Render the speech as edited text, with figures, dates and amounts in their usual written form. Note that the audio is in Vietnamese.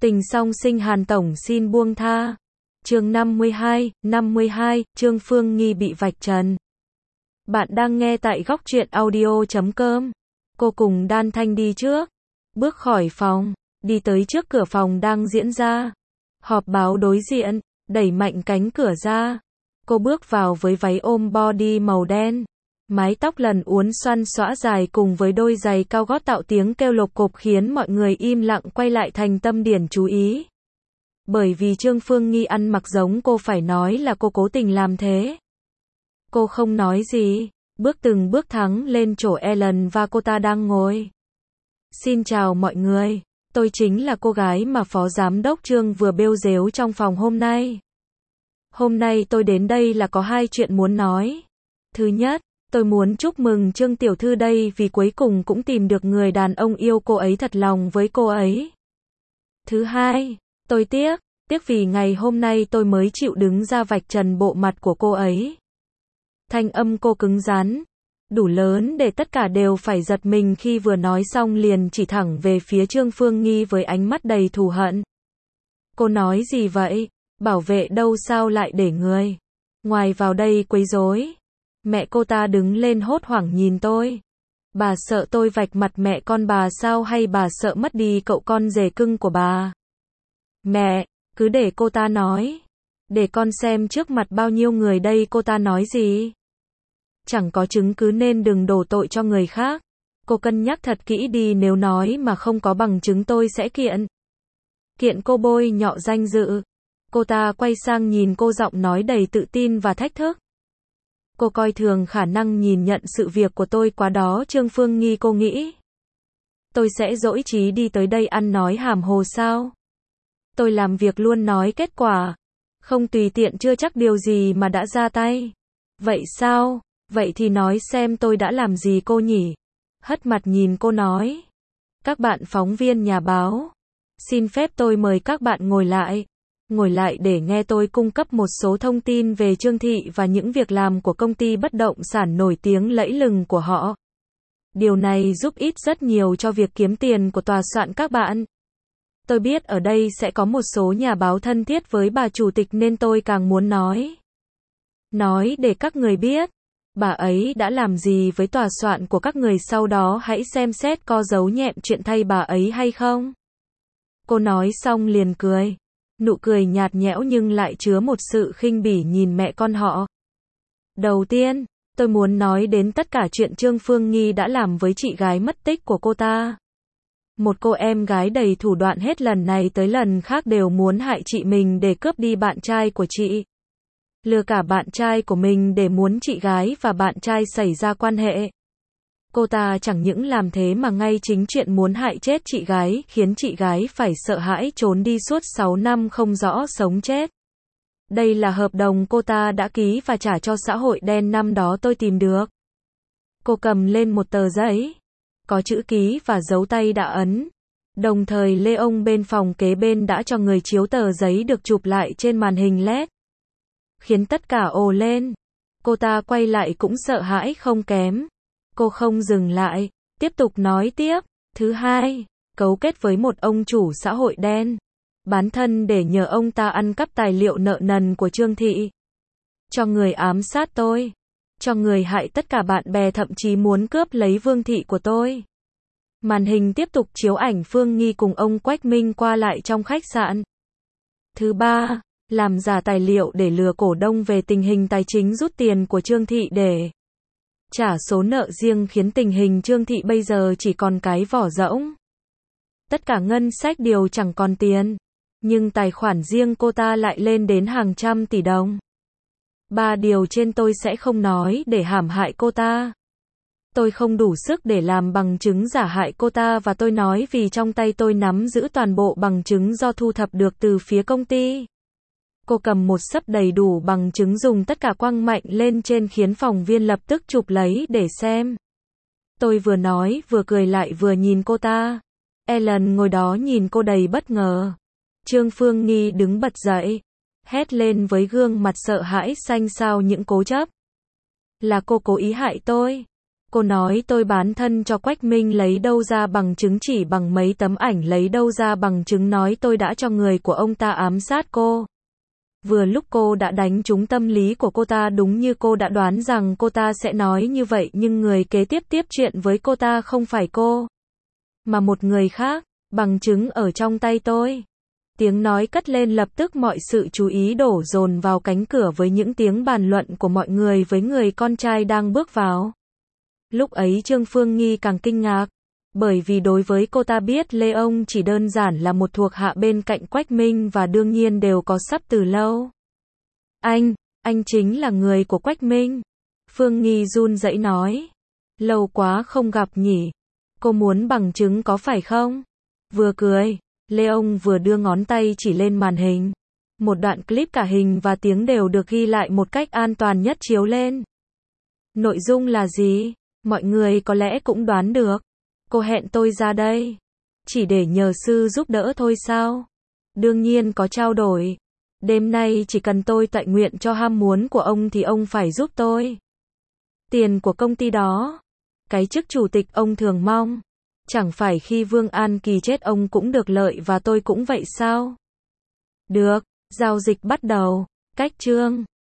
Tình song sinh Hàn Tổng xin buông tha. Chương 52, Trương Phương Nghi bị vạch trần. Bạn đang nghe tại góc truyện audio.com. Cô cùng Đan Thanh đi trước. Bước khỏi phòng, đi tới trước cửa phòng đang diễn ra họp báo đối diện, đẩy mạnh cánh cửa ra. Cô bước vào với váy ôm body màu đen. Mái tóc lần uốn xoăn xõa dài cùng với đôi giày cao gót tạo tiếng kêu lộc cộp khiến mọi người im lặng quay lại thành tâm điểm chú ý. Bởi vì Trương Phương Nghi ăn mặc giống cô phải nói là cô cố tình làm thế. Cô không nói gì, bước từng bước thắng lên chỗ Ellen và cô ta đang ngồi. Xin chào mọi người, tôi chính là cô gái mà Phó Giám đốc Trương vừa bêu dếu trong phòng hôm nay. Hôm nay tôi đến đây là có hai chuyện muốn nói. Thứ nhất, tôi muốn chúc mừng Trương Tiểu Thư đây vì cuối cùng cũng tìm được người đàn ông yêu cô ấy thật lòng với cô ấy. Thứ hai, tôi tiếc vì ngày hôm nay tôi mới chịu đứng ra vạch trần bộ mặt của cô ấy. Thanh âm cô cứng rắn, đủ lớn để tất cả đều phải giật mình khi vừa nói xong liền chỉ thẳng về phía Trương Phương Nghi với ánh mắt đầy thù hận. Cô nói gì vậy? Bảo vệ đâu sao lại để người ngoài vào đây quấy rối? Mẹ cô ta đứng lên hốt hoảng nhìn tôi. Bà sợ tôi vạch mặt mẹ con bà sao hay bà sợ mất đi cậu con rể cưng của bà? Mẹ, cứ để cô ta nói. Để con xem trước mặt bao nhiêu người đây cô ta nói gì. Chẳng có chứng cứ nên đừng đổ tội cho người khác. Cô cân nhắc thật kỹ đi nếu nói mà không có bằng chứng tôi sẽ kiện. Kiện cô bôi nhọ danh dự. Cô ta quay sang nhìn cô giọng nói đầy tự tin và thách thức. Cô coi thường khả năng nhìn nhận sự việc của tôi quá đó Trương Phương Nghi cô nghĩ. Tôi sẽ dỗi trí đi tới đây ăn nói hàm hồ sao? Tôi làm việc luôn nói kết quả. Không tùy tiện chưa chắc điều gì mà đã ra tay. Vậy sao? Vậy thì nói xem tôi đã làm gì cô nhỉ? Hất mặt nhìn cô nói. Các bạn phóng viên nhà báo. Xin phép tôi mời các bạn ngồi lại. Ngồi lại để nghe tôi cung cấp một số thông tin về Trương Thị và những việc làm của công ty bất động sản nổi tiếng lẫy lừng của họ. Điều này giúp ích rất nhiều cho việc kiếm tiền của tòa soạn các bạn. Tôi biết ở đây sẽ có một số nhà báo thân thiết với bà chủ tịch nên tôi càng muốn nói. Nói để các người biết, bà ấy đã làm gì với tòa soạn của các người sau đó hãy xem xét có giấu nhẹm chuyện thay bà ấy hay không. Cô nói xong liền cười. Nụ cười nhạt nhẽo nhưng lại chứa một sự khinh bỉ nhìn mẹ con họ. Đầu tiên, tôi muốn nói đến tất cả chuyện Trương Phương Nghi đã làm với chị gái mất tích của cô ta. Một cô em gái đầy thủ đoạn hết lần này tới lần khác đều muốn hại chị mình để cướp đi bạn trai của chị. Lừa cả bạn trai của mình để muốn chị gái và bạn trai xảy ra quan hệ. Cô ta chẳng những làm thế mà ngay chính chuyện muốn hại chết chị gái khiến chị gái phải sợ hãi trốn đi suốt 6 năm không rõ sống chết. Đây là hợp đồng cô ta đã ký và trả cho xã hội đen năm đó tôi tìm được. Cô cầm lên một tờ giấy. Có chữ ký và dấu tay đã ấn. Đồng thời Lê ông bên phòng kế bên đã cho người chiếu tờ giấy được chụp lại trên màn hình LED. Khiến tất cả ồ lên. Cô ta quay lại cũng sợ hãi không kém. Cô không dừng lại, tiếp tục nói tiếp. Thứ hai, cấu kết với một ông chủ xã hội đen. Bán thân để nhờ ông ta ăn cắp tài liệu nợ nần của Trương Thị. Cho người ám sát tôi. Cho người hại tất cả bạn bè thậm chí muốn cướp lấy Vương Thị của tôi. Màn hình tiếp tục chiếu ảnh Phương Nghi cùng ông Quách Minh qua lại trong khách sạn. Thứ ba, làm giả tài liệu để lừa cổ đông về tình hình tài chính rút tiền của Trương Thị để trả số nợ riêng khiến tình hình Trương Thị bây giờ chỉ còn cái vỏ rỗng. Tất cả ngân sách đều chẳng còn tiền. Nhưng tài khoản riêng cô ta lại lên đến hàng trăm tỷ đồng. 3 điều trên tôi sẽ không nói để hãm hại cô ta. Tôi không đủ sức để làm bằng chứng giả hại cô ta và tôi nói vì trong tay tôi nắm giữ toàn bộ bằng chứng do thu thập được từ phía công ty. Cô cầm một xấp đầy đủ bằng chứng dùng tất cả quăng mạnh lên trên khiến phóng viên lập tức chụp lấy để xem. Tôi vừa nói vừa cười lại vừa nhìn cô ta. Ellen ngồi đó nhìn cô đầy bất ngờ. Trương Phương Nghi đứng bật dậy. Hét lên với gương mặt sợ hãi xanh xao những cố chấp. Là cô cố ý hại tôi. Cô nói tôi bán thân cho Quách Minh lấy đâu ra bằng chứng, chỉ bằng mấy tấm ảnh lấy đâu ra bằng chứng, nói tôi đã cho người của ông ta ám sát cô. Vừa lúc cô đã đánh trúng tâm lý của cô ta, đúng như cô đã đoán rằng cô ta sẽ nói như vậy, nhưng người kế tiếp tiếp chuyện với cô ta không phải cô, mà một người khác. Bằng chứng ở trong tay tôi. Tiếng nói cất lên, lập tức mọi sự chú ý đổ dồn vào cánh cửa với những tiếng bàn luận của mọi người với người con trai đang bước vào. Lúc ấy Trương Phương Nghi càng kinh ngạc, bởi vì đối với cô ta biết Lê Ông chỉ đơn giản là một thuộc hạ bên cạnh Quách Minh và đương nhiên đều có sắp từ lâu. Anh chính là người của Quách Minh. Phương Nghi run rẩy nói. Lâu quá không gặp nhỉ. Cô muốn bằng chứng có phải không? Vừa cười, Lê Ông vừa đưa ngón tay chỉ lên màn hình. Một đoạn clip cả hình và tiếng đều được ghi lại một cách an toàn nhất chiếu lên. Nội dung là gì? Mọi người có lẽ cũng đoán được. Cô hẹn tôi ra đây chỉ để nhờ sư giúp đỡ thôi sao? Đương nhiên có trao đổi. Đêm nay chỉ cần tôi tọa nguyện cho ham muốn của ông thì ông phải giúp tôi. Tiền của công ty đó, cái chức chủ tịch ông thường mong. Chẳng phải khi Vương An Kỳ chết ông cũng được lợi và tôi cũng vậy sao? Được, giao dịch bắt đầu. Cách chương